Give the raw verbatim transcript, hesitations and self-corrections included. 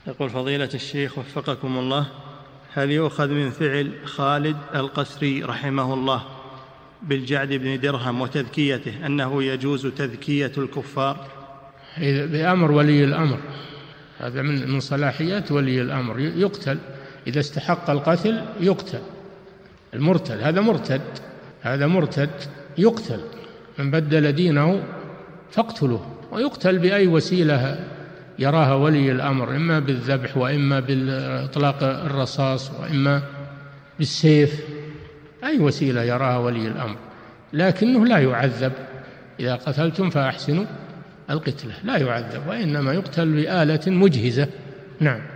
يقول فضيلة الشيخ وفقكم الله، هل يؤخذ من فعل خالد القسري رحمه الله بالجعد بن درهم وتذكيته أنه يجوز تذكية الكفار؟ بأمر ولي الأمر، هذا من من صلاحيات ولي الأمر، يقتل إذا استحق القتل، يقتل المرتد، هذا مرتد هذا مرتد يقتل، من بدل دينه فاقتله، ويقتل بأي وسيلة يراها ولي الأمر، إما بالذبح وإما بالإطلاق الرصاص وإما بالسيف، أي وسيلة يراها ولي الأمر، لكنه لا يعذب. إذا قتلتم فأحسنوا القتلة، لا يعذب، وإنما يقتل بآلة مجهزة. نعم.